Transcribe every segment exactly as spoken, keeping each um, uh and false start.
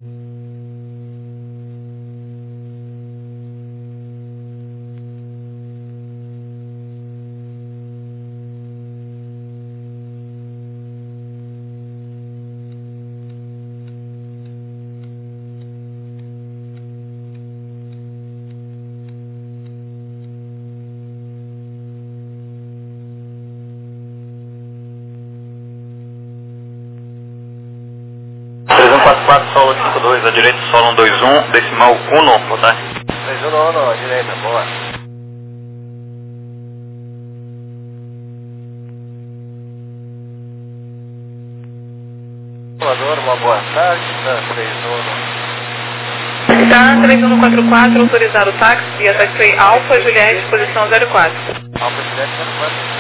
três um quatro quatro, solo cinco dois, à direita, solo um dois um, decimal um, boa tarde. três um um, à direita, boa. Salvador, uma boa tarde, tá, três um um. Tá, três um quatro quatro, autorizado o táxi, via taxi Alfa Juliette, posição zero quatro. Alfa Juliette, zero quatro.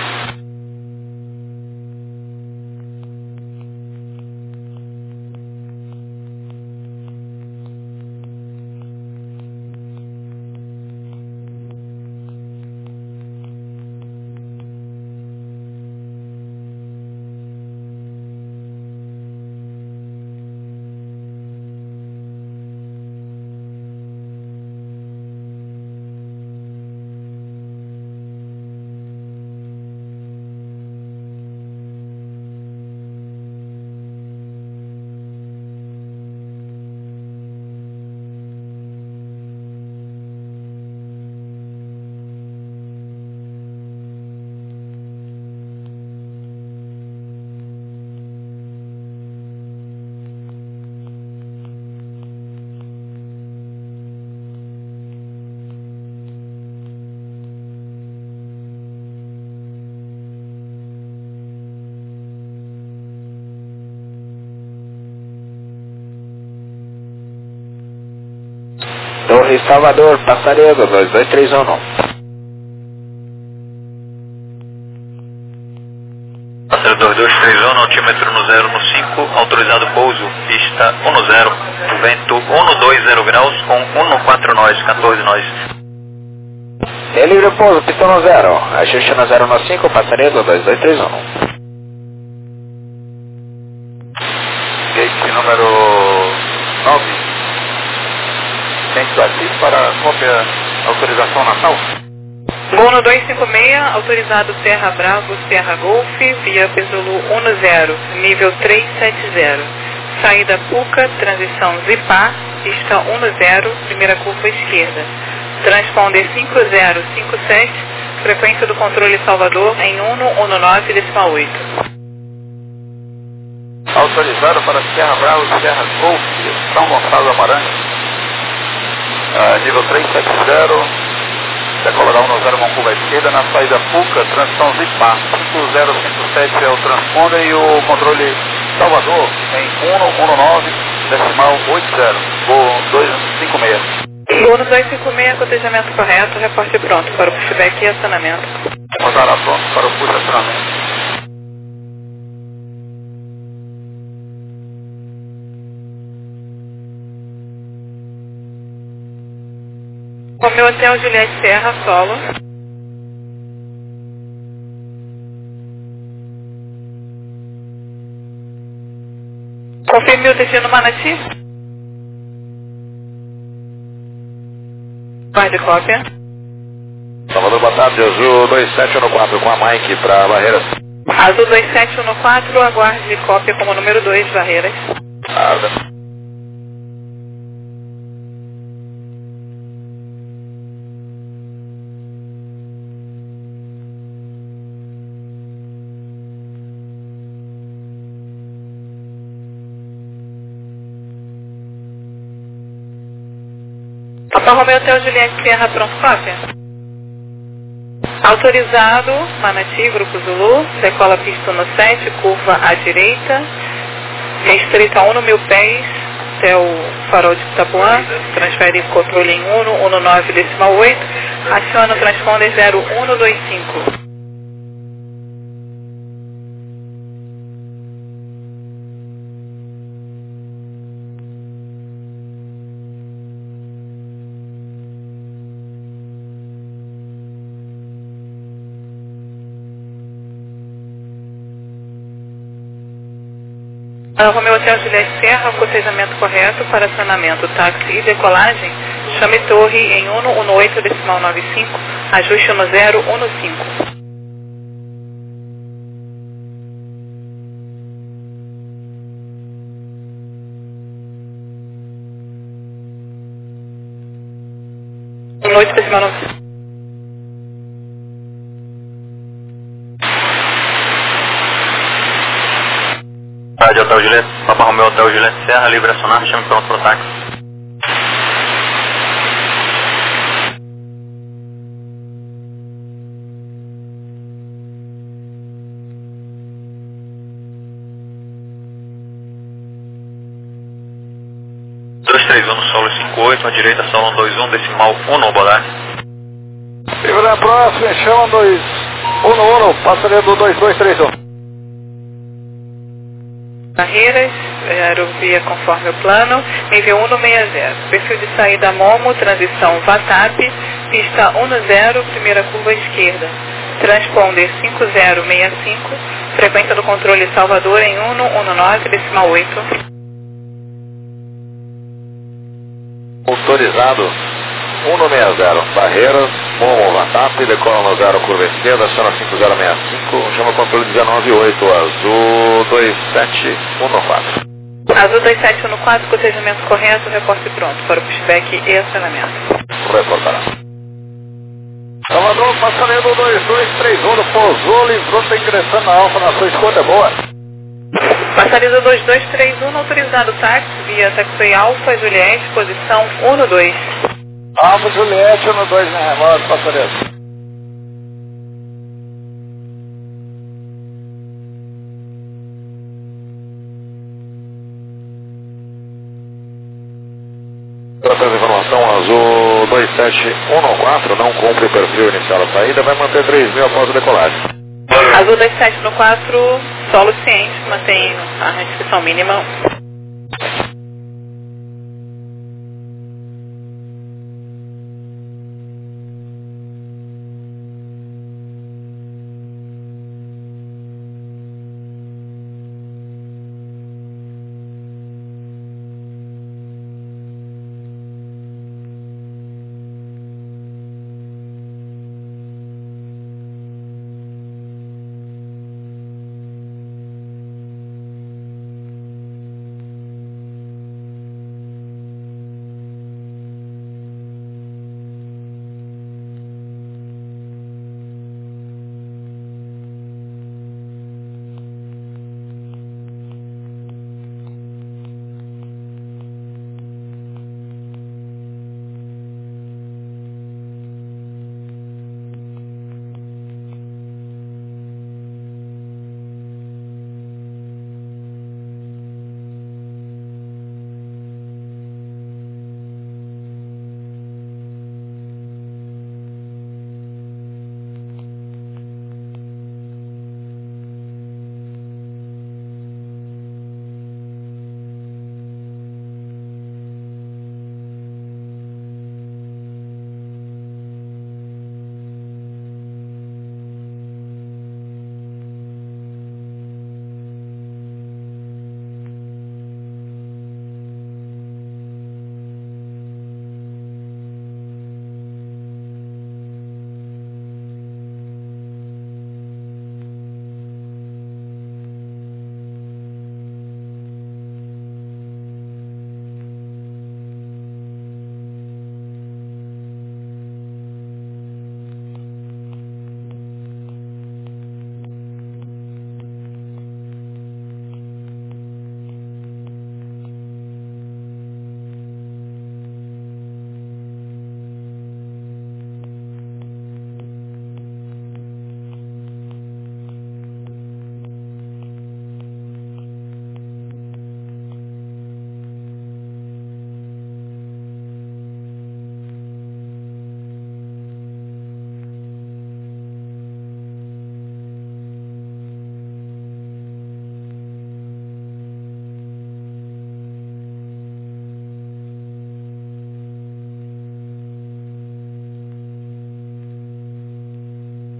Torre Salvador, Passaredo, dois dois três um. Passaredo dois dois três um, altímetro no zero no cinco, autorizado pouso, pista um no zero, vento um no dois zero graus, com um no quatro nós, quatorze nós. É livre pouso, pista no zero, ajuste no zero no cinco, Passaredo, dois dois três um. Gate número nove. Centro aqui para cópia, autorização Natal. Gol no dois cinco seis, autorizado Serra Bravo, Serra Golf, via Pesulu um no zero, nível três sete zero. Saída Puca, transição Zipá, pista um no zero, primeira curva esquerda. Transponder cinco zero cinco sete, frequência do controle Salvador em um no um no nove decimal oito. Autorizado para Serra Bravo, Serra Golf, São Gonçalo do Amarante. Uh, nível três sete zero, decolará um no zero com curva esquerda, na saída Puca, transição Zipá, cinco zero cinco sete é o transponder e o controle Salvador em um no um no nove, decimal oito zero, voo dois cinco seis. Gol no dois cinco seis, cotejamento correto, reporte pronto para o pushback e acionamento. Rodará pronto para o push acionamento. Romeu Hotel Juliette Serra, solo. Confirme o destino Manati. Guarde cópia. Salvador, boa tarde, Azul dois sete um quatro com a Mike para Barreiras. Azul dois sete um quatro, aguarde cópia como número dois, Barreiras. Arda. Alfa Romeo Hotel Juliette Serra, pronto, cópia. Autorizado, Manati, Grupo Zulu, decola pista no sete, curva à direita, restrita um no mil pés, até o farol de Itapuã, transfere controle em um no um no nove decimal oito, aciona o transponder zero um no dois cinco. Romeo Hotel Juliette Serra, cotejamento correto para acionamento, táxi e decolagem. Chame torre em um um oito decimal nove cinco, ajuste um zero um cinco. um oito decimal nove cinco. Rádio Hotel Juliette, Papa Romeo Hotel Juliette Serra, livre acionar, chame pronto para o táxi. dois três um no solo cinco oito, à direita solo um dois um, decimal um no Bodar. Livre na próxima, chama dois um um, passaria do dois dois três um. Barreiras, aerovia conforme o plano, nível um sessenta. Perfil de saída Momo, transição VATAP, pista um zero, primeira curva esquerda. Transponder cinco zero seis cinco, frequência do controle Salvador em um um nove decimal oito. Autorizado um sessenta, Barreiras, Momo VATAP, decola no zero, curva esquerda, aciona cinco zero seis cinco, chama controle dezenove oito, azul dois sete um quatro. Azul dois sete um quatro, cotejamento correto, reporte pronto para o pushback e acionamento. Reportará. Salvador, passaria do dois dois três um, pousou, livrou, está ingressando na Alfa, na sua escolha, é boa. Passaria do dois dois três um, autorizado táxi, via Taxway Alfa, Juliette, posição um dois. Alfa Juliette, um dois na remota, passaria. Outra informação, azul dois sete um quatro, não cumpre o perfil inicial da saída, vai manter três mil após a decolagem. Azul dois sete um quatro, solo ciente, mantém a restrição mínima.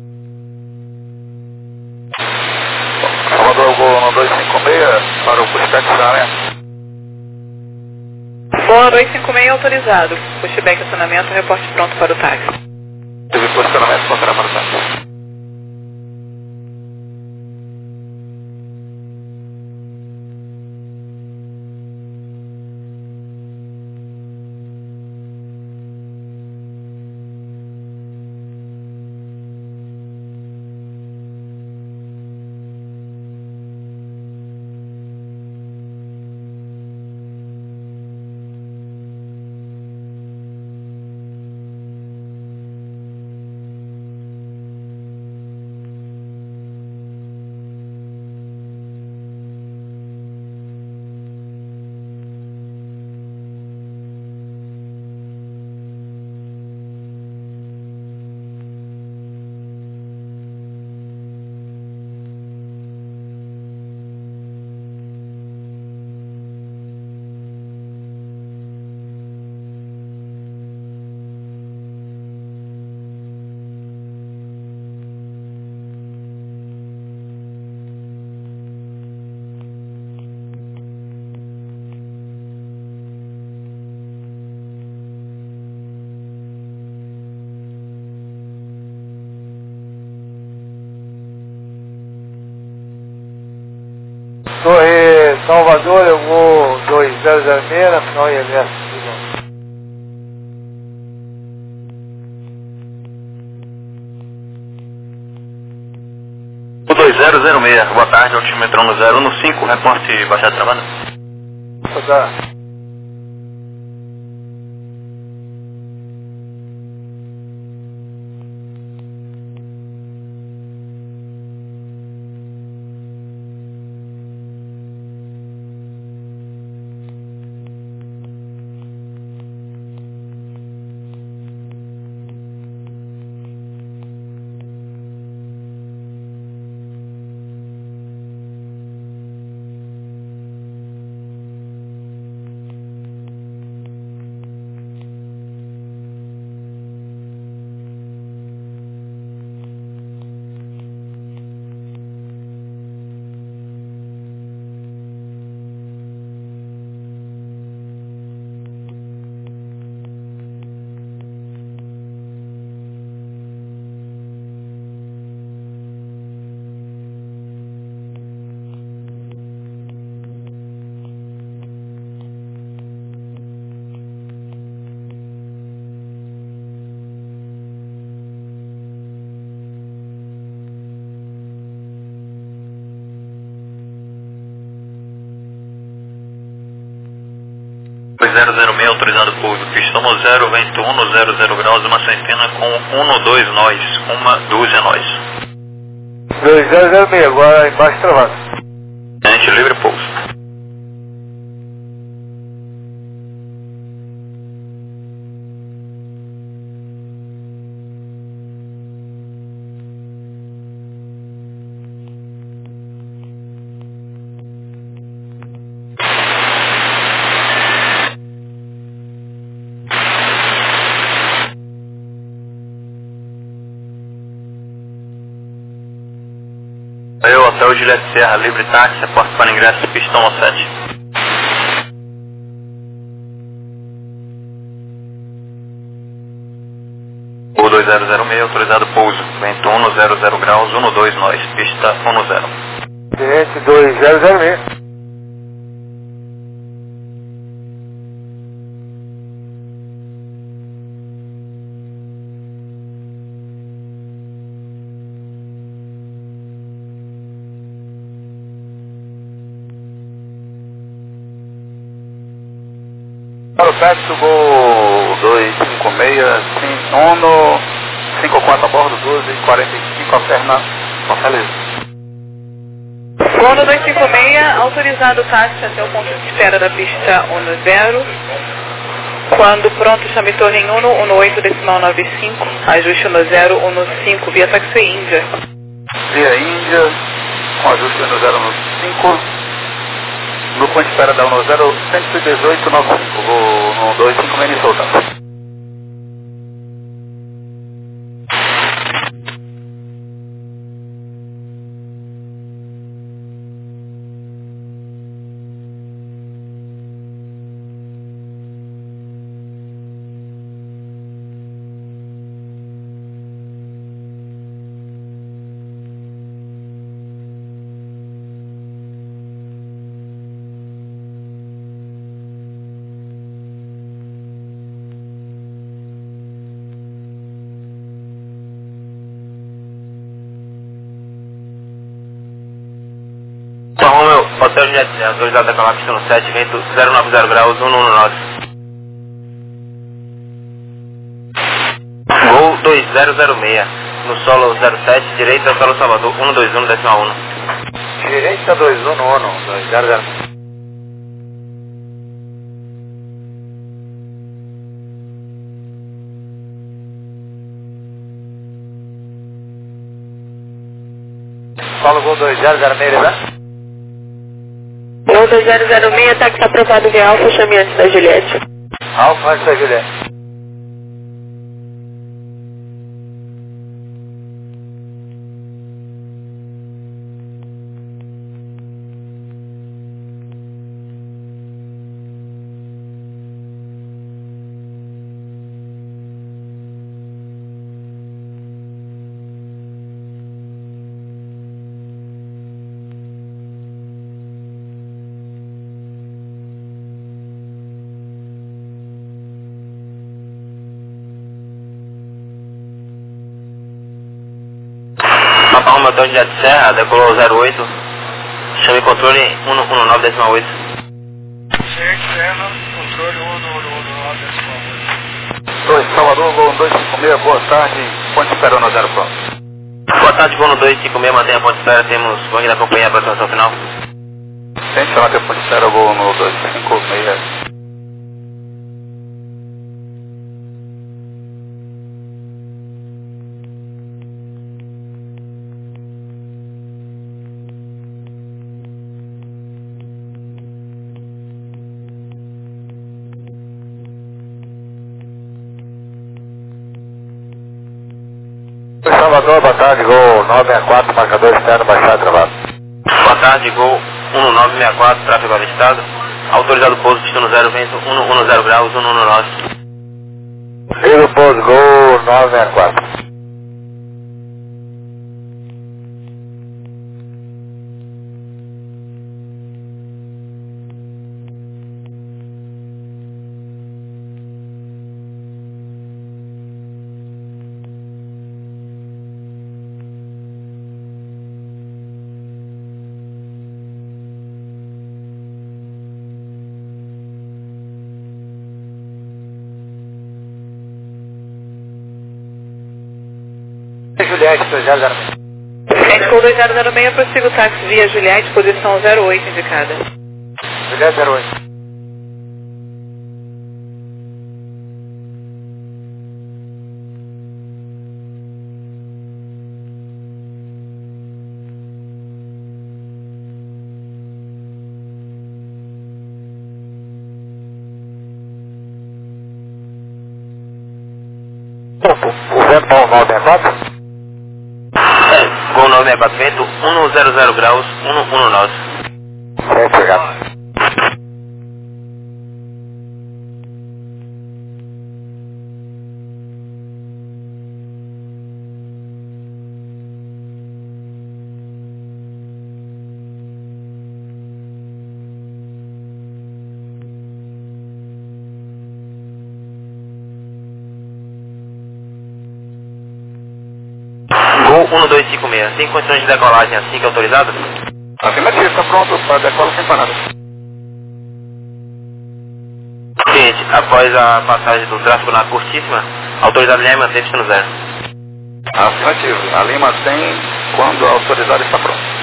dois cinco seis para o acionamento. Boa dois cinco seis autorizado. Pushback acionamento, reporte pronto para o táxi. Teve posicionamento contra para o táxi. Torre Salvador, eu vou dois zero zero seis, na final I M S. O dois zero zero seis, boa tarde, altímetro no zero um cinco, reporte baixada travada. Tá. dois zero zero seis, autorizado pouso, pista um zero, vento um zero zero graus, uma centena com um dois nós, uma dúzia nós. dois zero zero seis, agora embaixo travado. Gente, livre pouso. Eu, Hotel Juliette Serra, livre táxi, reporte para ingresso, pistão no sete. O dois zero zero seis, autorizado pouso, vento um zero zero graus, um dois nós, pista um zero. Cliente dois zero zero seis. Para o táxi, voo dois cinco seis, Uno, cinco quatro a bordo, doze e quarenta e cinco, alterna Fortaleza. Uno dois cinco seis, autorizado o táxi até o ponto de espera da pista um zero. Quando pronto, chame torre em Uno, um oito decimal nove cinco, ajuste um zero um cinco, via táxi Índia. Via Índia, com ajuste um zero um cinco. No ponto de espera da um zero, cento e dezoito nove cinco, vou no dois cinco seis e soltar. Hotel Juliette Serra, autorizado a decolar pista no sete, vento zero nove zero graus, um um nove. Gol dois zero zero seis, no solo zero sete, direita, solo Salvador, um dois um, decimal um. Direita dois um um, dois zero zero. Solo Gol dois zero zero seis, né? Gol dois zero zero seis, táxi aprovado via Alfa, chame antes da Juliette. Alfa antes da Juliette. Palma Hotel Juliette Serra, decolou zero oito, chame controle um um nove, decimal oito. Juliette Serra, controle um um nove, decimal oito. dois, Salvador, Gol dois cinco seis, boa tarde, ponte espera no zero pronto. Boa tarde, Gol dois cinco seis, mantenha a ponte espera, temos banco da companhia, aproximação final. Tente chamar a ponte espera, Gol no dois cinco seis. Salvador, boa tarde, Gol nove seis quatro, marcador externo, baixado, travado. Boa tarde, Gol um nove seis quatro, tráfego avistado, autorizado pouso, pista no zero, vento um um zero graus, um um nove. Siga o pouso, Gol nove seis quatro. Juliette dois zero zero seis. Juliette Gol dois zero zero seis, prossiga o táxi via Juliette, posição zero oito indicada. Juliette zero oito. O vento bom nove seis quatro? É, Gol nove seis quatro, vento um zero zero graus, um um nove. Certo, chegado. Gol um dois cinco seis, tem condições de decolagem assim que autorizado? Afirmativo, está pronto para decola sem parada. Cliente, após a passagem do tráfego na curtíssima, autorizado linha mantém pista no zero. Afirmativo, a linha mantém quando a autorizada está pronta.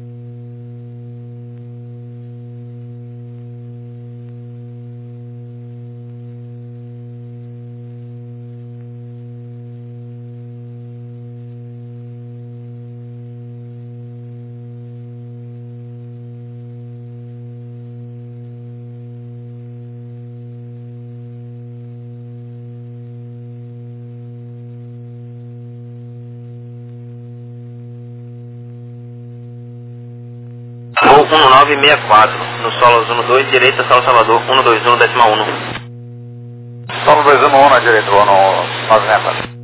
Gol um nove seis quatro, no solo zona dois, direita, solo Salvador, um dois um, decimal um. Solo dois um um na direita, Gol no nove seis quatro.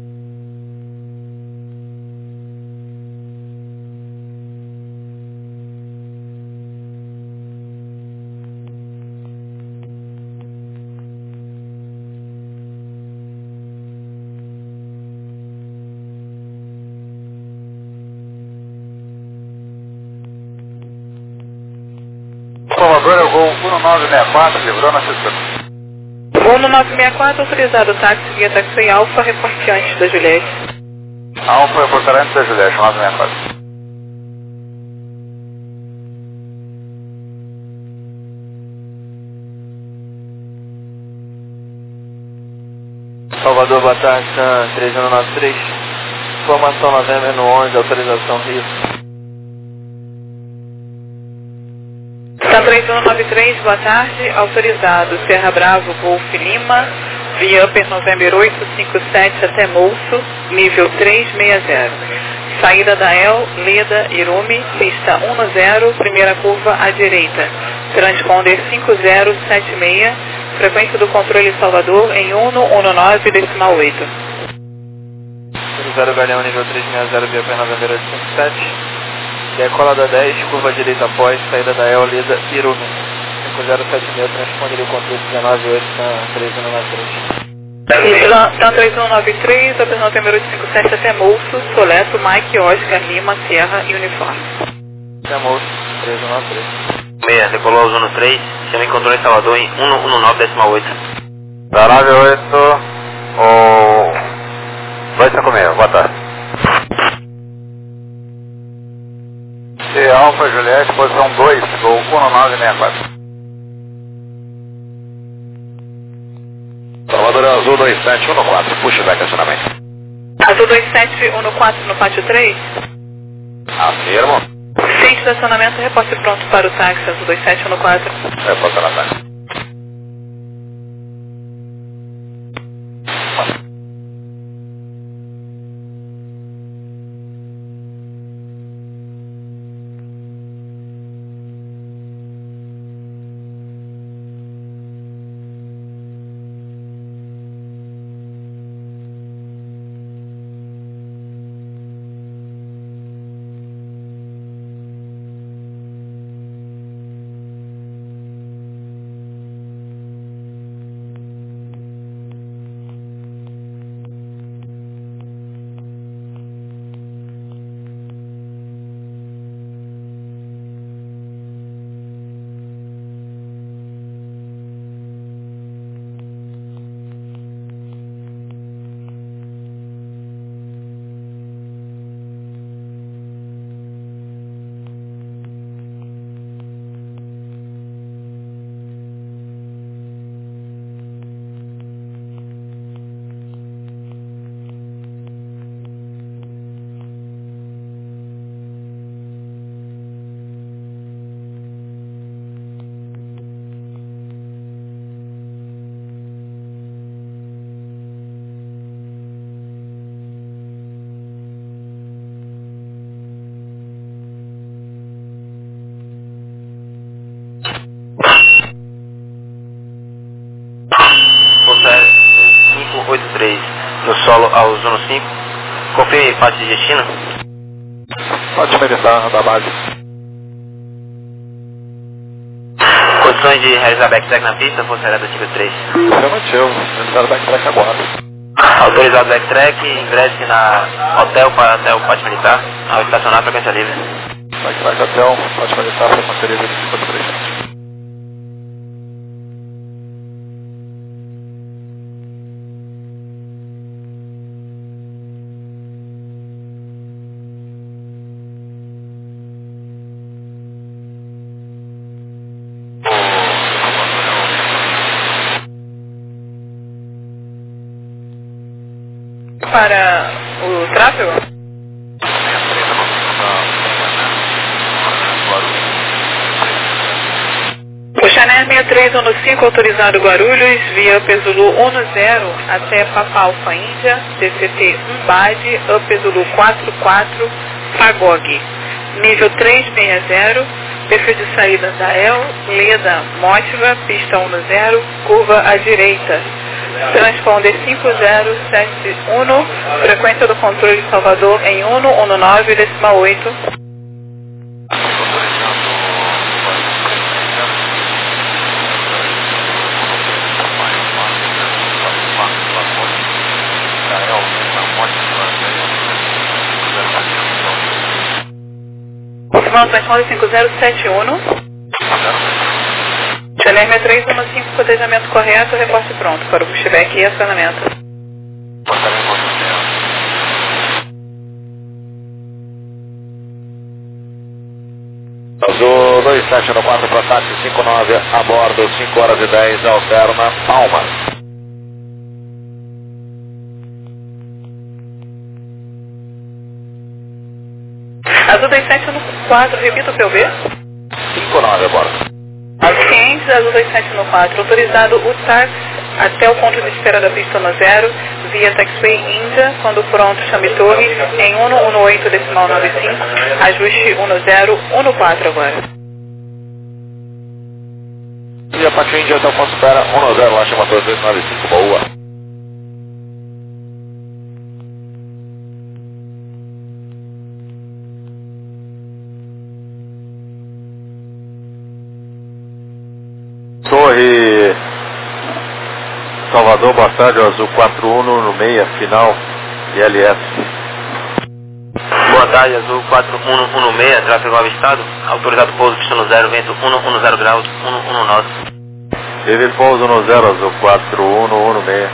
Salvador é o Gol um nove seis quatro, livrou na Cisco. Gol um nove seis quatro, autorizado táxi via táxi Alfa, reporte antes da Juliette. Alfa, reportar antes da Juliette, um nove seis quatro. Salvador, boa tarde, Sam três um nove três. Informação Novembro no onze, autorização Rio. Sam três um nove três, boa tarde, autorizado Serra Bravo, Golf Lima, via Upper November oito cinco sete até Molso, nível trezentos e sessenta. Saída da El, Leda, Irume, pista dez, primeira curva à direita. Transponder cinco zero sete seis, frequência do controle Salvador em um um nove decimal oito. zero Galeão, nível trezentos e sessenta, via Upper November oito cinco sete. Decola da dez, curva direita após, saída da El, Leda, Irume. cinco zero sete seis, transponder o controle dezenove oito, três um nove três. Sam três um nove três, Upper November oito cinco sete até Molso, Soleto, Mike, Oscar, Lima, Sierra e Uniforme. Até Molso, três um nove três. seis, decolou ao Zona três, chama em controle em Salvador em um um nove decimal oito. Da nove oito, o dois cinco seis, boa tarde. C Alfa Juliette, posição dois, Gol um nove seis quatro. Salvador Azul dois sete um quatro, puxa o estacionamento. Azul dois sete um quatro no pátio três. Afirmo. Sem estacionamento, reporte pronto para o táxi Azul dois sete um quatro. Reporta na táxi. cinco oito três, no solo ao Zona cinco. Confirme parte de destino. Pode meditar da base. Condições de realizar backtrack na pista, Força Aérea do Tipo três. Afirmativo, realizar backtrack agora. Autorizado backtrack, ingresse na hotel para até o Pátio Militar, ao estacionar frequência livre. Backtrack hotel, pode meditar para conferir o cinquenta e três. Para o tráfego? O Chanel seis três um cinco, autorizado Guarulhos, via Upper Zulu dez até Papa Alfa Índia, D C T um Bade, Upper Zulu quatro quatro, Pagog, nível trezentos e sessenta, perfil de saída da El, Leda, Motiva, pista dez, curva à direita. Transponder cinco zero sete um, frequência do controle Salvador em um um nove decimal oito. Confirmando transponder cinco zero sete um. Chanel sessenta e três um cinco, cotejamento correto, reporte pronto para o pushback e acionamento. Azul dois sete no quatro para táxi cinco nove, a bordo cinco horas e dez, alterna Palmas. Azul dois sete no quatro, repita o P O B. cinco nove a bordo. Aos clientes, Azul dois sete no quatro, autorizado o táxi até o ponto de espera da pista no zero, via Taxiway Índia, quando pronto chame torre, em cento e dezoito decimal noventa e cinco, ajuste cento zero um quatro agora. Via Taxiway Índia até o ponto de espera, cento zero, lá chama torre dois nove cinco, boa. Torre Salvador, boa tarde, Azul quatro um no meia, final, I L S. Boa tarde, Azul quatro um no meia, tráfego avistado, autorizado pouso, pista no zero, vento cento e dez graus, cento e dezanove. Teve pouso no zero, Azul quatro um no meia.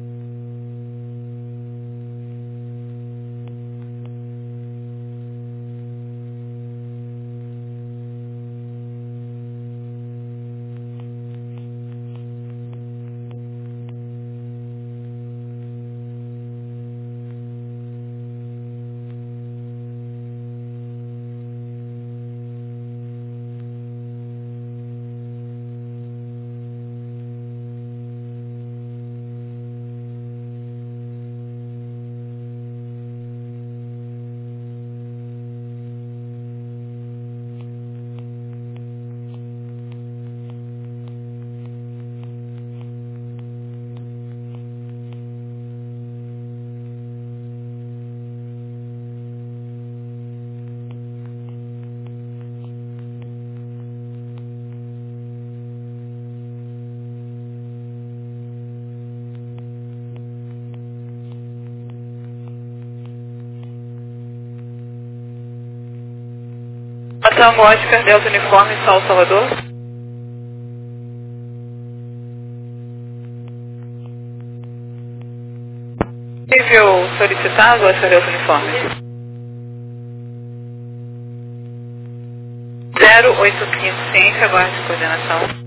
Tango Oscar, Delta Uniforme, Sol Salvador. Nível solicitado, Oscar Delta Uniforme. zero oito cinco, ciência, aguarde coordenação.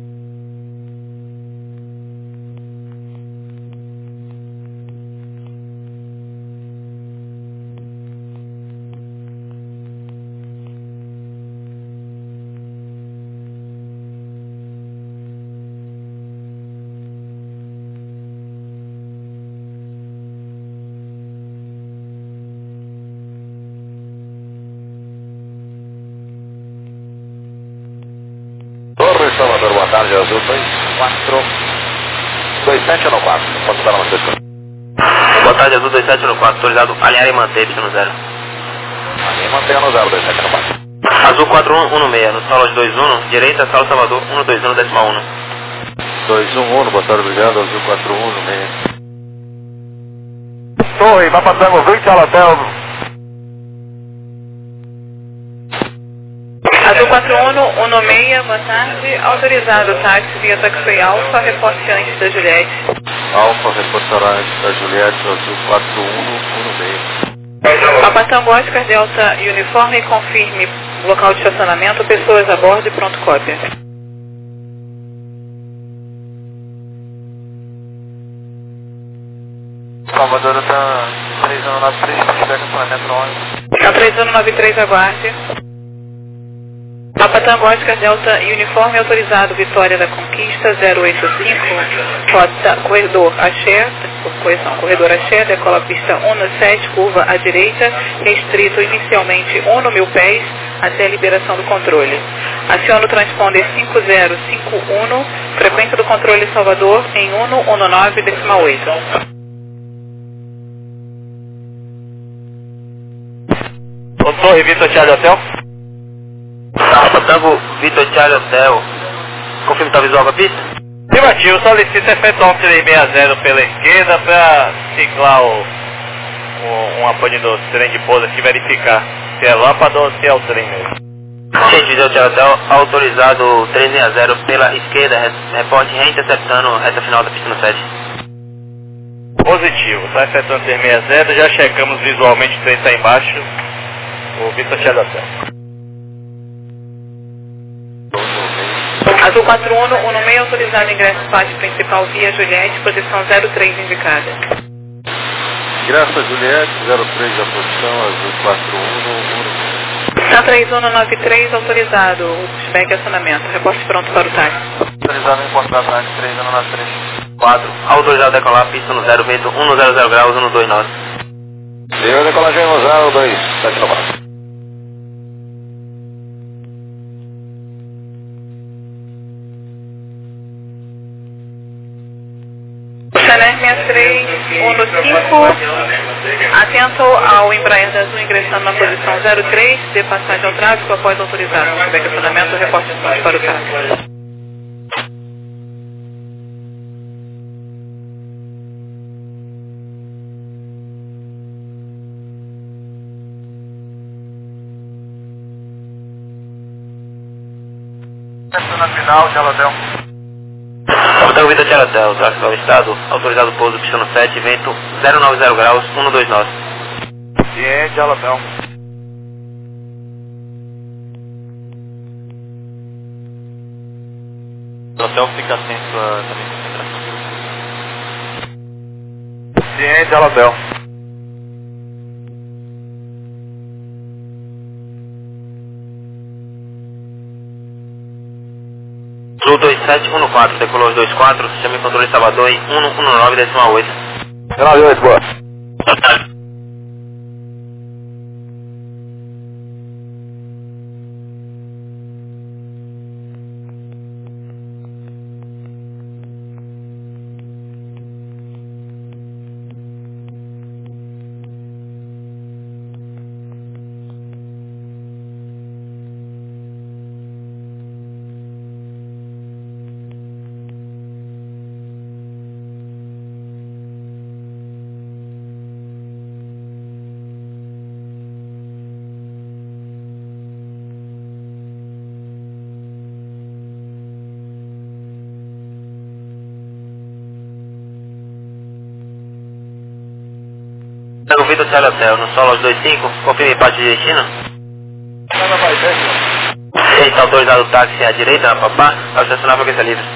Torre Salvador, boa tarde, Azul dois quatro, dois sete no quatro, pode estar na sexta. Boa tarde, Azul dois sete no quatro, autorizado alinhar e manter, pista no zero. Alinhar e manter no zero, dois sete no quatro. Azul quatro um no meia, no solo de dois um, direita, Sal Salvador, cento e vinte e um decimal um. dois um um, boa tarde, obrigado, Azul quatro um no meia. Torre, Mapa Tango vinte, Alatel. Azul quatro um no meia, boa tarde, autorizado táxi via Taxiway Alfa, reporte antes da Juliette. Alfa reportará antes da Juliette, Azul quatro um no meia. Papa Tango Oscar Delta Uniforme, confirme local de estacionamento, pessoas a bordo e pronto cópia. Salvador está três um nove três, pushback acionamento no ônibus. Tá três um nove três, aguarde. Papa Tango Oscar Delta Uniforme, autorizado Vitória da Conquista zero oito cinco, rota corredor Axé, correção, corredor Axé, decola pista cento sete, curva à direita, restrito inicialmente cem mil pés até a liberação do controle. Aciona o transponder cinco zero cinco um, frequência do controle Salvador em cento e dezenove decimal oito. Torre Vitor Charlie Hotel. Alfa Tango Vitor Charlie Hotel. Confirme está visual para a pista? Afirmativo, solicita efetuar um três seis zero pela esquerda para ciclar o, o, uma pane do trem de pouso aqui, verificar se é lâmpada ou se é o trem mesmo. Gente, Viseu Hotel, autorizado três seis zero pela esquerda, reporte reinterceptando reta final da pista no sete. Positivo, está efetuando três seis zero, já checamos visualmente o trem está embaixo, o Vitor Charlie Hotel. Azul quatro um, um no meio, autorizado ingresso pátio principal via Juliette, posição zero três indicada. Ingresso a Juliette, zero três da posição, Azul quatro um, Santa três um nove três, autorizado, o pushback e acionamento, reporte pronto para o táxi. Autorizado em encontrar táxi três um nove três. quatro, autorizado a decolar, pista no zero, vento um zero zero graus, um dois nove. Deu decolagem no zero dois sete nove. Chanel seis três um cinco, atento ao Embraer da Azul ingressando na posição zero três, de passagem ao tráfego após autorizado. Pushback e acionamento, reporte pronto para o táxi. Na final, Charlie Hotel. Hotel Vitor Charlie Hotel, tráfego ao estado, autorizado pouso, pista no sete, vento zero nove zero graus, um dois nove. Sim, Charlie Hotel. O hotel fica atento a também concentração. Sim, Charlie Hotel. Sul dois sete um quatro, decolou os dois quatro, sistema de controle Salvador em um um nove decimal oito. nove oito, boa. Hotel Vitor Charlie Hotel, no solo aos dois cinco, confirme parte de destino. Está autorizado o táxi à direita, na Papá, ao estacionar frequência livre.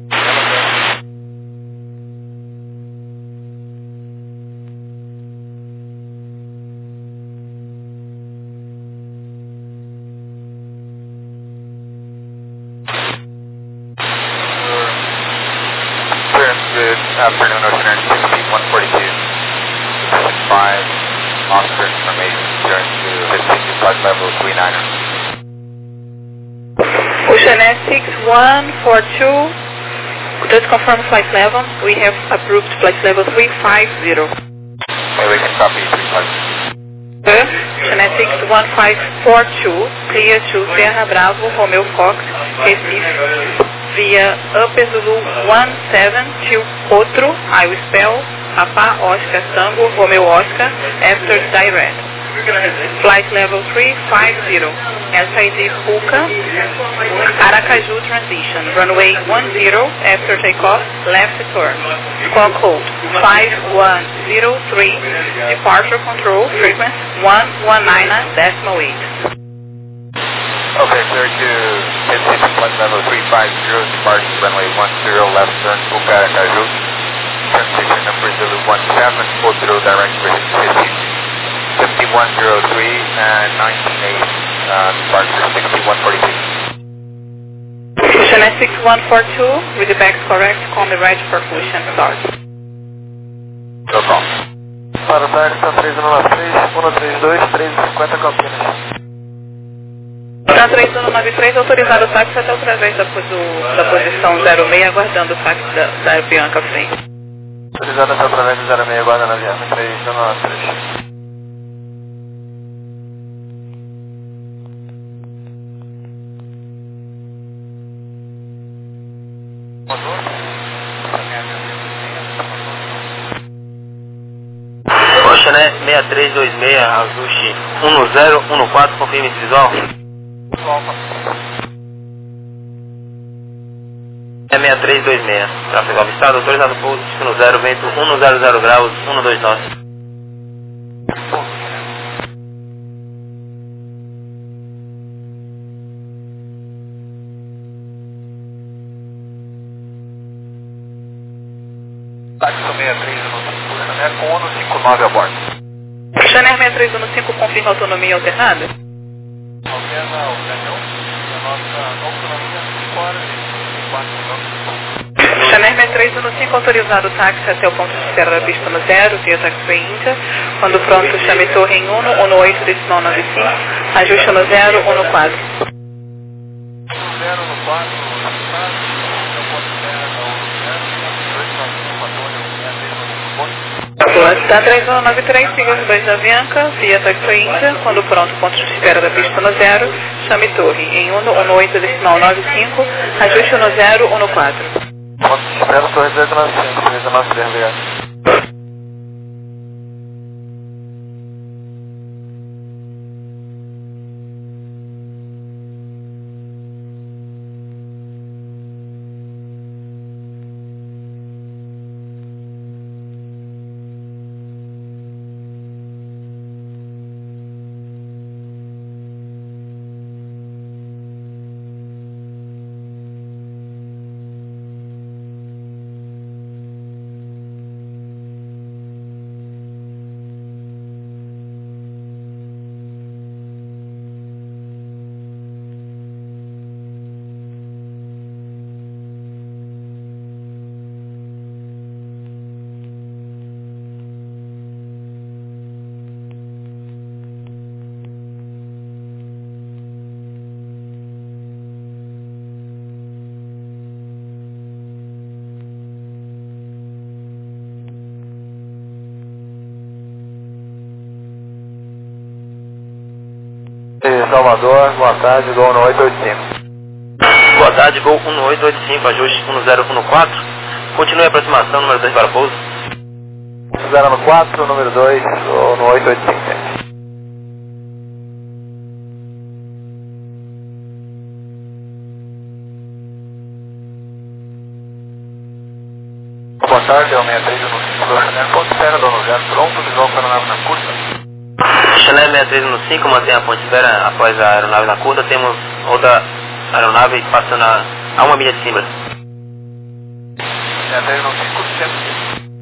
Good afternoon, Ocean sixteen one forty-two. five, Oscar information, turn to continue flight level three niner. Ocean six one four two, just confirm flight level. We have approved flight level three five zero. Okay, we can copy three five zero. Ocean six one five four two, clear to Sierra Bravo, Romeo Fox, Recife, via Upper Zulu one seven to Otro, I will spell, Papa Oscar Tango, Romeo Oscar, after direct. Flight level three five zero, S I D Puca, Aracaju transition, runway one zero, after takeoff, left turn. Squawk code five one zero three, departure control, frequency one one nine decimal eight. Okay, clear to continue flight level three five zero, departing runway one zero, left turn, Puca, Aracaju. Transition number Zulu one seven, Otro, direct Recife. fifty-one oh three and nineteen eight, uh, departure sixty-one forty-two. Fusion six one four two, with the bags correct, call me ready for fusion start. No problem. Para o táxi, Santa três um nove três, um três dois, três cinquenta Campinas. Santa três um nove três, autorizado o táxi até através da, do, da posição zero seis, aguardando o táxi da, da Bianca frente. Autorizado até através do zero seis, guarda na Bianca três um nove três. Ocean seis três dois seis, ajuste um zero um quatro, confirme esse visual. É seis três dois seis, tráfego avistado, autorizado pouso, destino zero, vento cento graus, cento e vinte e nove. Taxi seis três um cinco, Chanair com Uno cinco nove a bordo. Chanair seis três um cinco confirma autonomia alternada? Alterna, alterna, a nossa autonomia cinco horas e quatro minutos. Chanair seis três um cinco autorizado táxi até o ponto de espera da pista no zero, via Taxiway Índia. Quando pronto, chame torre em Uno, Uno oito, decimal nove cinco, ajuste no zero, Uno quatro. zero no quatro, Tá três um nove três, siga os dois da Avianca, via Taxiway Índia. Quando pronto, ponto de espera da pista no zero, chame torre em Uno, Uno oito, decimal nove cinco, ajuste no zero, Uno quatro. Ponto de espera, torre três nove cinco, três nove três, obrigado. Salvador, boa tarde, Gol Uno oito oito cinco. Boa tarde, Gol Uno oito oito cinco, ajuste um zero um quatro. Continue a aproximação, número dois para pouso. um zero um quatro, número dois, Uno oito oito cinco. Boa tarde, é o seis três um cinco, Chanair, ponto de espera, dono zero, pronto, visual para a nave na curta. Chanair seis três um cinco, mantém a ponte de espera após a aeronave na curta. Temos outra aeronave passando a, a uma milha de cima. seis três um cinco, sempre.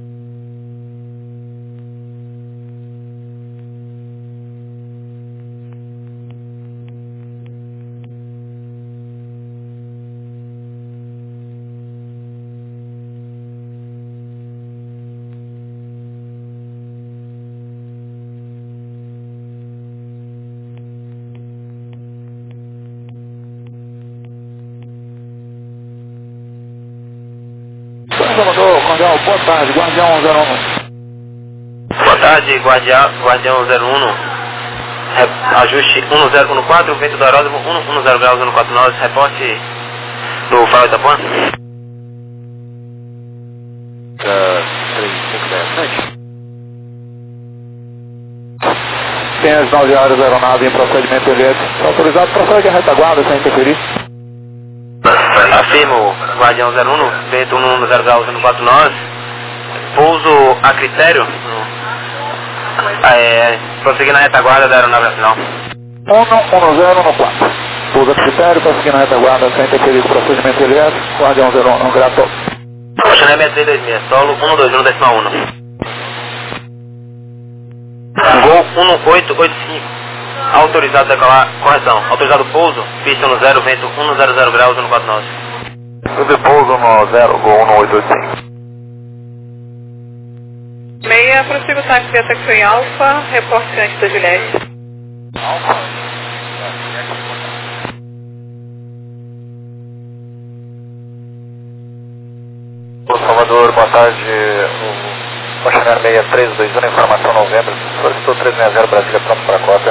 Salvador, Guardião, boa tarde, Guardião zero um. Boa tarde, Guardião, Guardião zero um. Re, ajuste um zero um quatro, vento do aeródromo um zero graus, um quatro nove, reporte do Farol Itapuã. três cinco zero sete. Tem as nove horas da aeronave em procedimento elétrico. Autorizado, procede a retaguarda sem interferir. Afirmo, Guardião zero um, vento um zero graus, um quatro nove, pouso a critério, é, prosseguir na retaguarda da aeronave final. um zero um quatro, pouso a critério, prosseguir na retaguarda sem interferir com procedimento elétrico, Guardião zero um, grato. Chanair seis três dois seis, solo um dois um decimal um. Gol um oito oito cinco. Autorizado decolar, correção, autorizado pouso, pista no zero, vento um zero zero graus, um quatro nove. Tudo pouso no zero, Gol um oito oito cinco. Meia, prossiga o táxi via Taxiway Alfa, reporte antes da Juliette. Alfa. Salvador, boa tarde. O Chanair seis três dois um, informação novembro, solicitou três seis zero Brasília, pronto para a cota.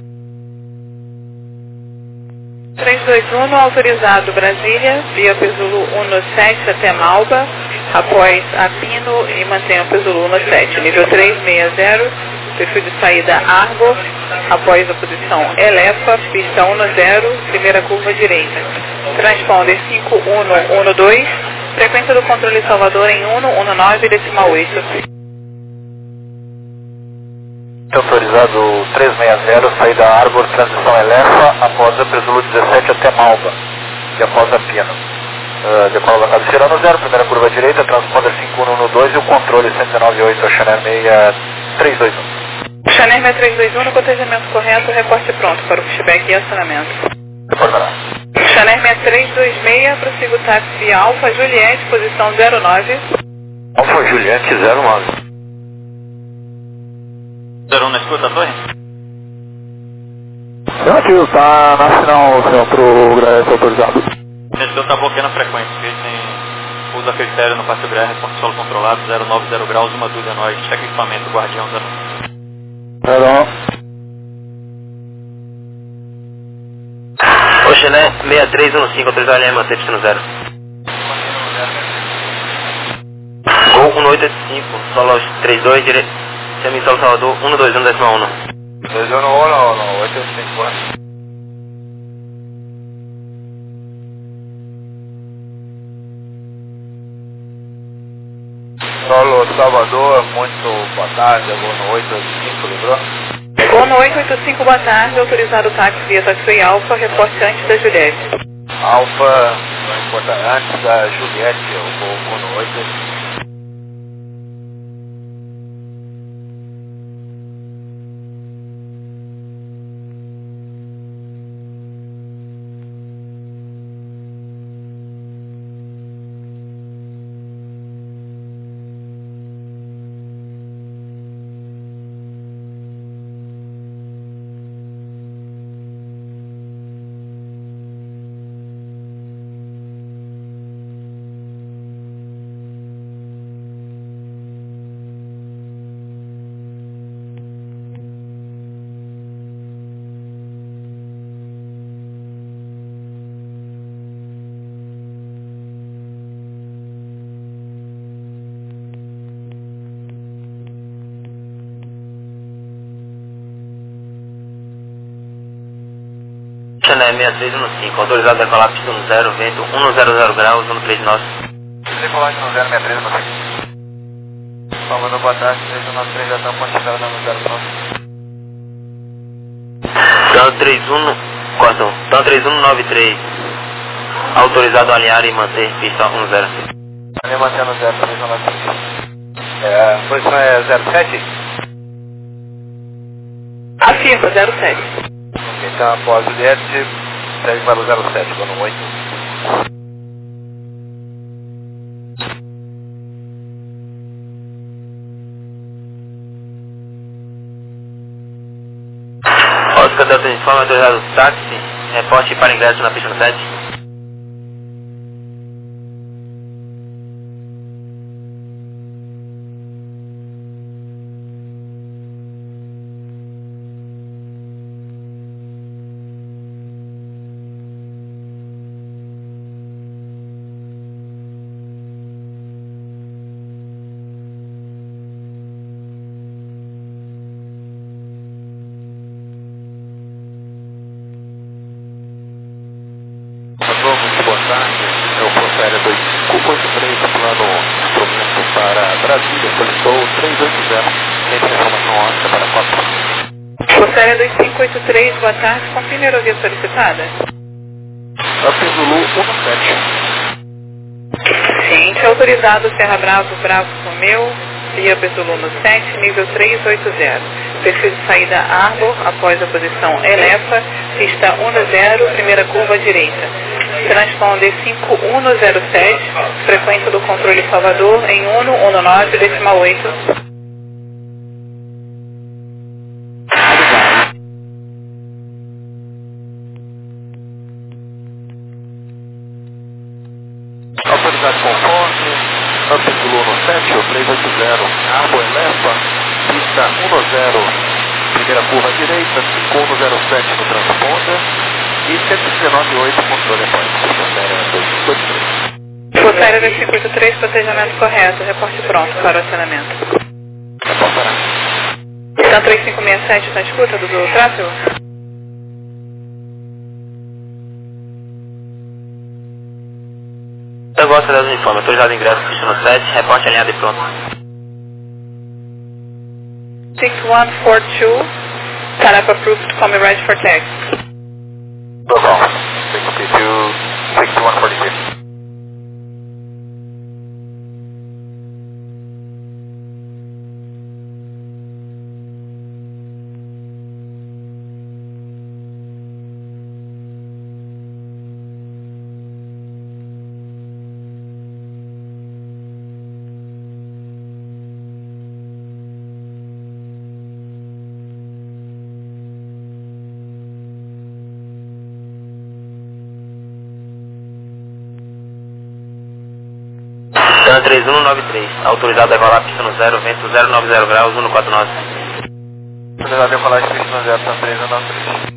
três dois um, autorizado Brasília, via Pesulu um sete até Malba, após Apino e mantenha o Pesulu um sete, nível três seis zero, perfil de saída Arbor, após a posição Elefa, pista um zero, primeira curva direita. Transponder cinco um um dois, frequência do controle Salvador em um um nove decimal oito. Autorizado trezentos e sessenta, saída Arbor, transição Elefa, após a Presulo dezessete até Malba, e após a Pino. Uh, decola da cabeceira no zero, primeira curva direita, transponder cinco um um dois e o controle cento e nove e oito, Chanair seis três dois um. Chanair seis três dois um, no cotejamento correto, reporte pronto para o pushback e acionamento. Reportará. Chanair seis três dois seis, prossiga o táxi Alfa Juliette, posição zero nove. Alfa Juliette zero nove. zero um na escuta, torre? Negativo, está na final, senhor, para o Grace autorizado. Esse está bloqueando a frequência, porque ele tem, usa critério no Pátio Gré, solo controlado, zero nove zero graus, uma dúzia nós, checa equipamento, Guardião zero nove. Oxené seis três um cinco, autorizado a linha manter pista no zero. Gol um oito oito cinco, solo trinta e dois, direito, semi-solo Salvador, um dois um decimal um. dois um um, oito cinco. Solo Salvador, muito boa tarde, vou no oito oito cinco, lembrou? Vou no oito oito cinco, boa tarde, autorizado o táxi via Taxi Alfa, reporte antes da Juliette. Alfa, não importa, antes da Juliette, eu vou, vou no oito oito cinco. Chanair seis três um cinco, autorizado a decolar pista no zero, vento um zero zero graus, um três nove. Decolagem no zero seis três um cinco. Salvador, boa tarde, três um nove três, já estamos pontificando no zero pronto. Então três um, cortam, então três um nove três, autorizado a alinhar e manter pista um zero. Alinha mantendo zero, três um nove três. É, a posição é zero sete? Afirma, zero sete. Então, após o Juliette, segue para o zero sete, vou no oito. Oscar Delta Informe, autorizado o táxi, reporte para ingresso na pista no sete. Muito boa tarde, é o Força dois cinco oito três, plano instrumento para Brasília, solicitou trezentos e oitenta, tem informação ótica para quatro. Força dois cinco oito três, boa tarde, confirme a aerovia solicitada. A Pesulu um sete. Ciente, autorizado Serra Bravo, Bravo Romeu, via Pesulu no sete, nível três oito zero. Perfil de saída Arbor, após a posição Elefa, pista um zero, primeira curva direita. Transponder cinco um zero sete, frequência do controle Salvador em um um nove decimal oito. Autorizado conforme, Ampitulo no sete, o três oito zero, Arbor Elefa, pista um zero, primeira curva direita, cinco um zero sete no transponder e cento e dezenove e oito controle após dois cinco oito três. Força Aérea dois cinco oito três, procedimento correto, reporte pronto para o acionamento. Reportará. Então três cinco seis sete está escuta do tráfego? Eu gosto das uniformes, autorizado ingresso, pista no sete, reporte alinhado e pronto. six one four two, setup approved to come ready for taxi. No problem. sixty-two, sixty-one forty-two. Tan três um nove três, autorizado a decolar pista no zero, vento zero nove zero graus, um quatro nove. Autorizado a decolar pista no zero, Tan três um nove três.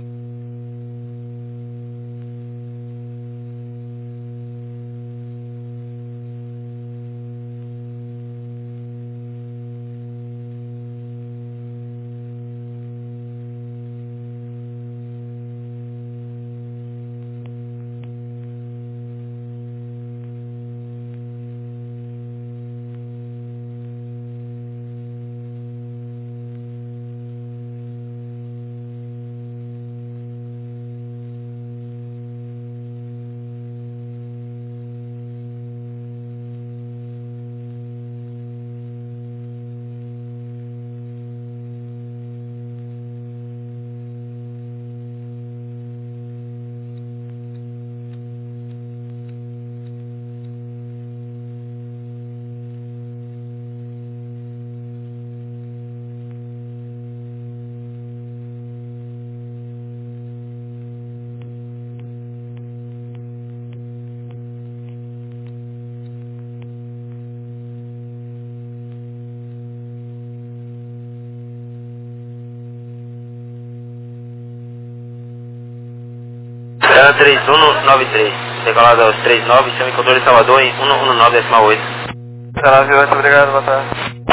Tan três um nove três, decolado aos três nove, chame controle de Salvador em cento e dezenove decimal oito. nove oito, obrigado, boa tarde.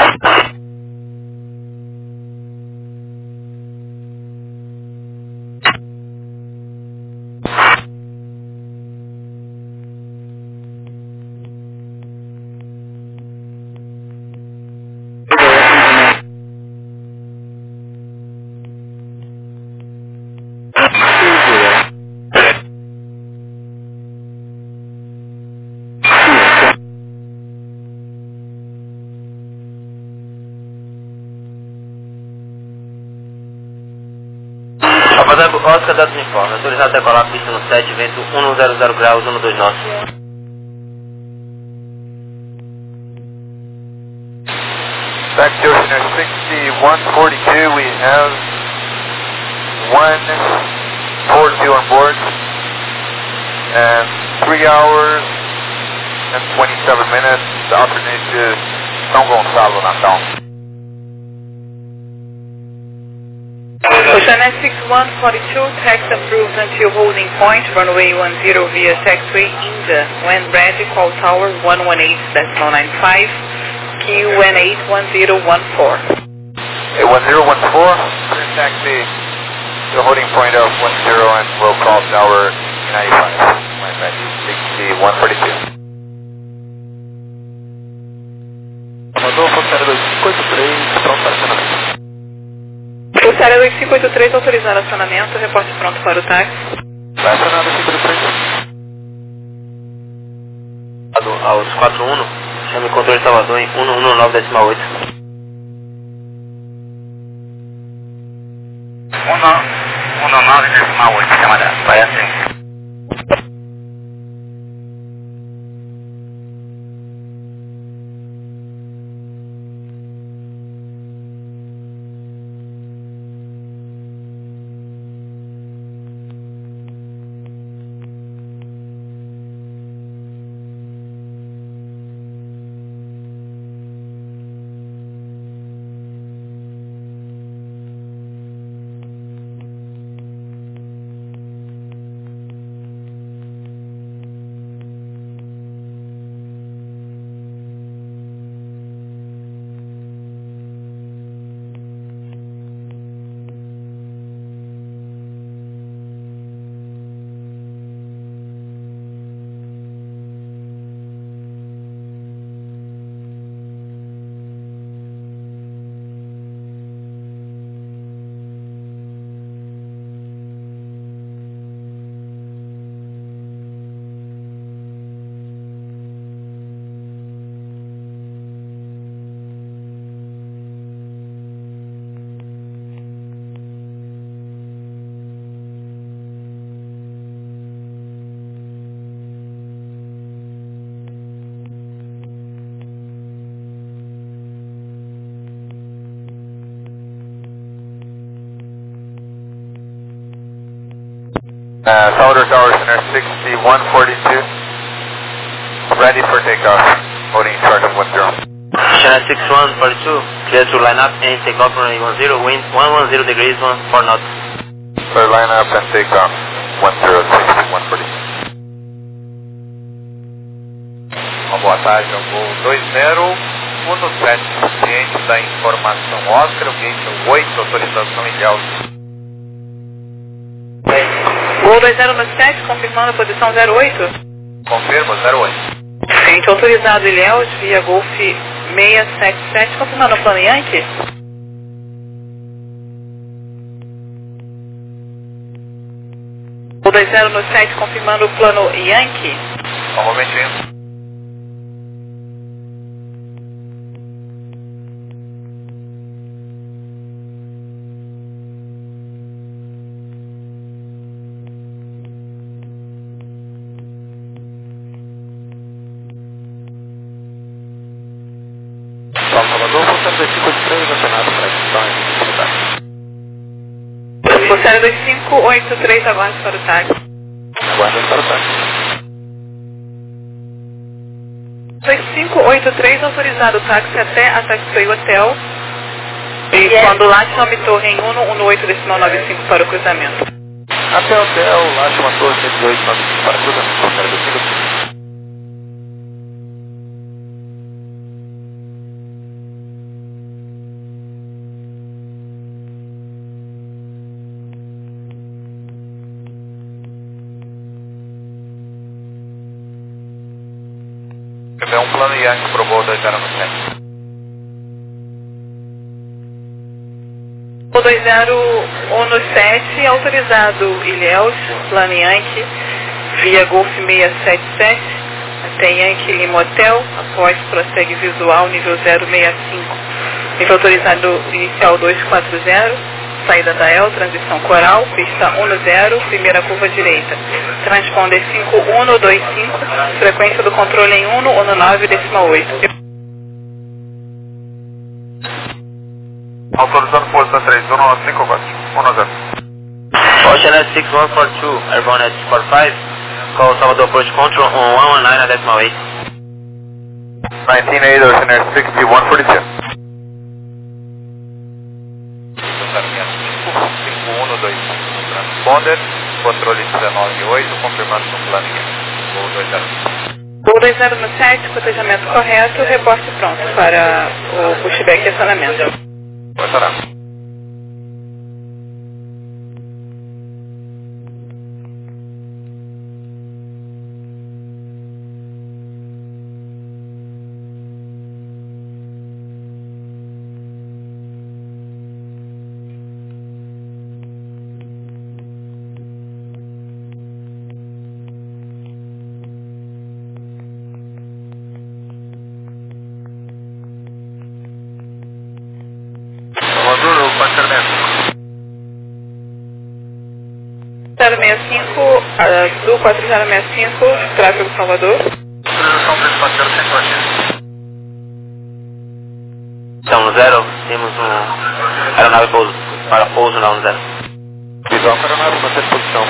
Oscar dados uniformes, autorizado a decolar pista no sete, vento cento graus, um dois nove. Back to Oceaner sixty-one forty-two, we have one forty-two on board, and three hours and twenty-seven minutes, alternate to São Gonçalo, Natal. Oceanet six one forty-two, tax approved until holding point, runway one zero via taxiway India. When ready, call tower one one eight decimal nine five, Q N eight one zero one four. Okay, one zero one four, turn taxi to holding point of one zero and we'll call tower ninety-five. When ready, sixty-one forty-two. Salvador, Foxtrot dois cinco oito três, pronto para acionamento. Pulsária dois cinco oito três, autorizado acionamento, reporte pronto para o táxi. Vai acionar dois cinco oito três. Aos quatro um, chame controle de Salvador em cento e dezenove decimal oito. cento e dezenove decimal oito, chamada, vai assim. Uh, Salvador Tower Center sixty, one forty-two. Ready for takeoff. Holding chart of one zero. Channel six one forty-two, clear to line up and take off runway one zero, wind one ten degrees, one four knots. Clear line up and take off one zero, sixty, one forty-two. Uma boa tarde ao voo dois zero um sete, ciente da informação Oscar, o gate oito, autorização Ilhéus. Voo dois zero um sete, confirmando a posição zero oito. Confirmo, zero oito. Ciente autorizado Ilhéus, via Golf seiscentos e setenta e sete, confirmando o plano Yankee. Voo dois zero um sete, confirmando o plano Yankee. Só um momentinho. Salvador, você dois cinco oito três, acionado para questão de dificuldade. Você dois cinco oito três, aguarde para o táxi. Aguarde para o táxi. dois cinco oito três, autorizado o táxi até a Taxway Hotel. E yes. Quando Laje nome torre em um um oito decimal nove cinco para o cruzamento. Até o hotel, Laje uma torre cento e oito nove cinco para o cruzamento. Você dois cinco oito três. É um plano Yankee pro voo dois zero um sete. O dois zero um sete, autorizado Ilhéus, plano Yankee, via Golf seiscentos e setenta e sete, até Yankee Lima Hotel, após prossegue visual nível zero seis cinco. Nível autorizado inicial dois quatro zero, saída da E L, transição coral, pista um zero, primeira curva direita. Transponder cinco um dois cinco, frequência do controle em um um nove decimal oito. Autorizando posição três um cinco quatro, um zero. Ocean six one four two, airborne at four five, call Salvador Approach Control on one one nine decimal eight. nineteen eight, Ocean Air sixty, one forty-two. cinco um dois cinco, transponder, controle dezenove oito, confirmação plano Yankee. Voo dois zero um sete. Voo dois zero um sete, cotejamento correto, reporte pronto para o pushback e acionamento. Passará. zero seis cinco, Azul quatro zero seis cinco, tráfego Salvador. Autorização três quatro zero, cento e quarenta. Então, zero, temos um aeronave pouso, para pouso na um zero. Visual para a aeronave, manter posição,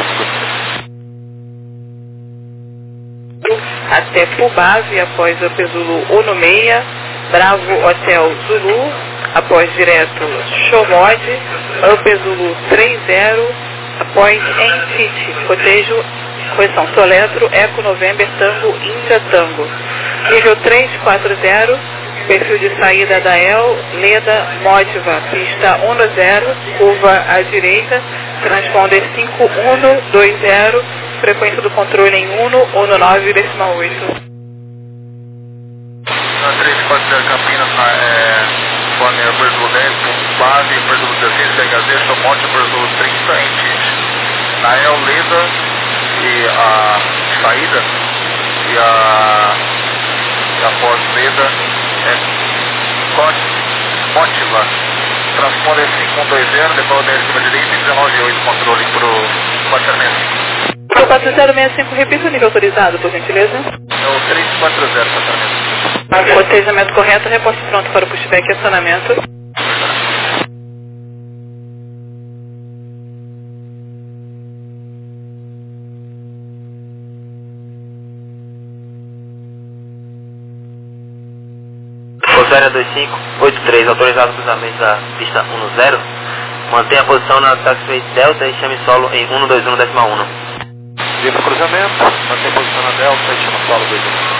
até Fubase, após o Pezulo um seis, Bravo Hotel Zulu, após direto Showmod, Upper Zulu trinta, após Entity, cotejo, correção, Soletro, Eco November, Tango, Índia, Tango. Nível três quatro zero, perfil de saída da E L, Leda, Motiva, pista um zero, curva à direita, transponder cinco um dois zero, frequência do controle em um um nove decimal oito. três quatro zero Campinas, é, fone Berzulo dez, base, Berzulo dezesseis, B H Z, Somonte, Berzulo trinta, Entity. Na E L, Leda, e a saída, e a, e após Leda, é Motiva, transponder cinco um dois zero, decola dez cima direita e dezenove oito, controle para o baixamento. quatro zero seis cinco, repita o nível autorizado, por gentileza. É o três quatro zero, baixamento. Cotejamento correto, reporte pronto para o pushback e acionamento. Corsera dois cinco oito três, autorizado o cruzamento da pista um zero. Mantenha a posição na taxiway Delta e chame solo em um dois um decimal um. Viva o cruzamento, mantenha a posição na Delta e chame solo dois um.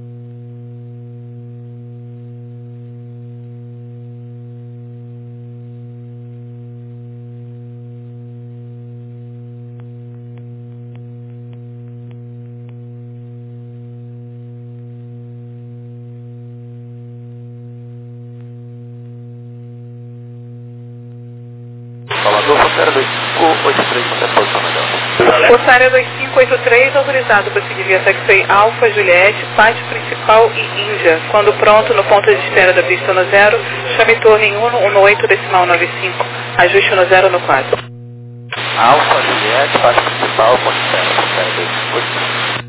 Salvador, Corsera dois cinco oito três, mantém a posição na Delta. Corsera dois cinco oito três, autorizado para seguir via taxiway Alfa, Juliette, pátio principal e Índia. Quando pronto, no ponto de espera da pista no zero, chame torre em um um oito decimal nove cinco, ajuste no zero no quatro. Alfa, Juliette, pátio principal, ponto de espera, Corsera dois cinco oito três.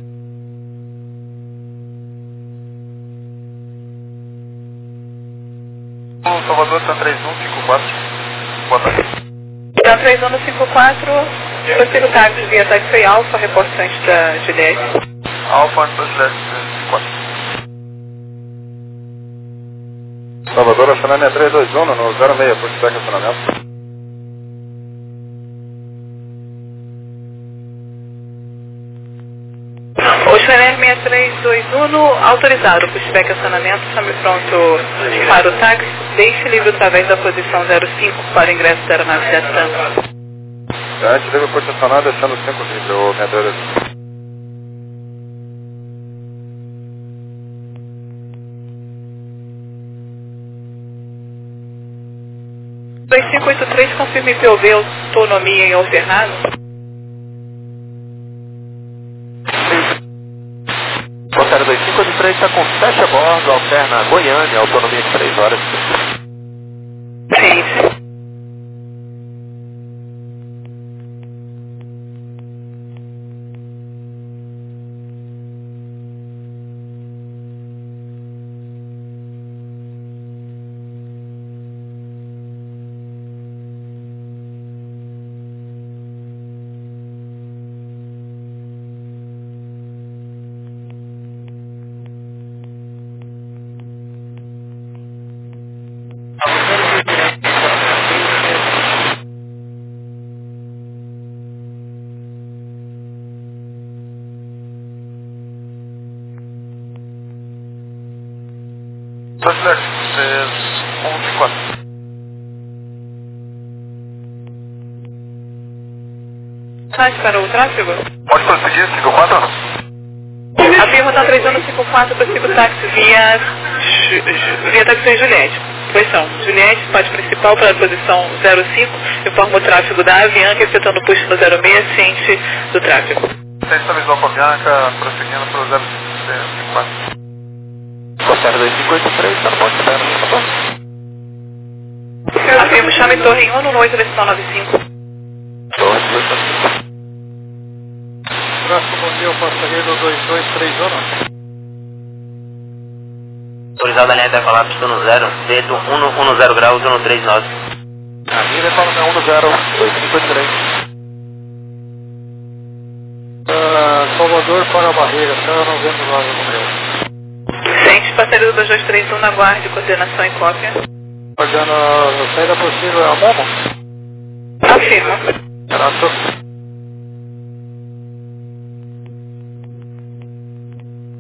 Salvador, São três um cinco quatro. Boa tarde. São três um cinco quatro, prossigo táxi via taxiway Alfa, reportante da Juliette. Alfa, Juliette, cinco quatro. Salvador, acionando é três dois um no zero seis, por que acionamento. Oceaner seis três dois um, autorizado, pushback acionamento, chame pronto para o táxi, deixe livre através da posição zero cinco para o ingresso da aeronave de Atlanta. Antes livre por estacionar, deixando cinco livre, o medalha. dois cinco oito três, confirme P O V, autonomia em alternado. Corsera dois cinco oito três está com sete a bordo, alterna Goiânia, autonomia de três horas. Sim. Translate, três um cinco quatro. Sai para o tráfego? Pode prosseguir, cinco quatro? Afirma na três um cinco quatro, prossigo táxi via, via taxi Juliette. Posição, Juliette, pátio principal para a posição zero cinco, informa o tráfego da Avianca, efetuando o push no zero seis, ciente do tráfego. Você estabilizou com a Avianca, prosseguindo para o zero cinco quatro. Corsera dois cinco oito três, está no ponto de espera, tá bom? Afirma, chame torre em um um oito decimal nove cinco. Torre dois cinco cinco. Próximo bom dia, o passageiro dois dois três um. Autorizado a linha decolar, pista no zero, vento um zero graus, um três nove. A linha decola na um zero dois cinco oito três. Uh, Salvador para a barreira, tá? Não vendo nada no meu. Ciente, passageiro do dois dois três um na guarda, coordenação e cópia. Olhando a saída possível é a Momo? Afirma. Renato.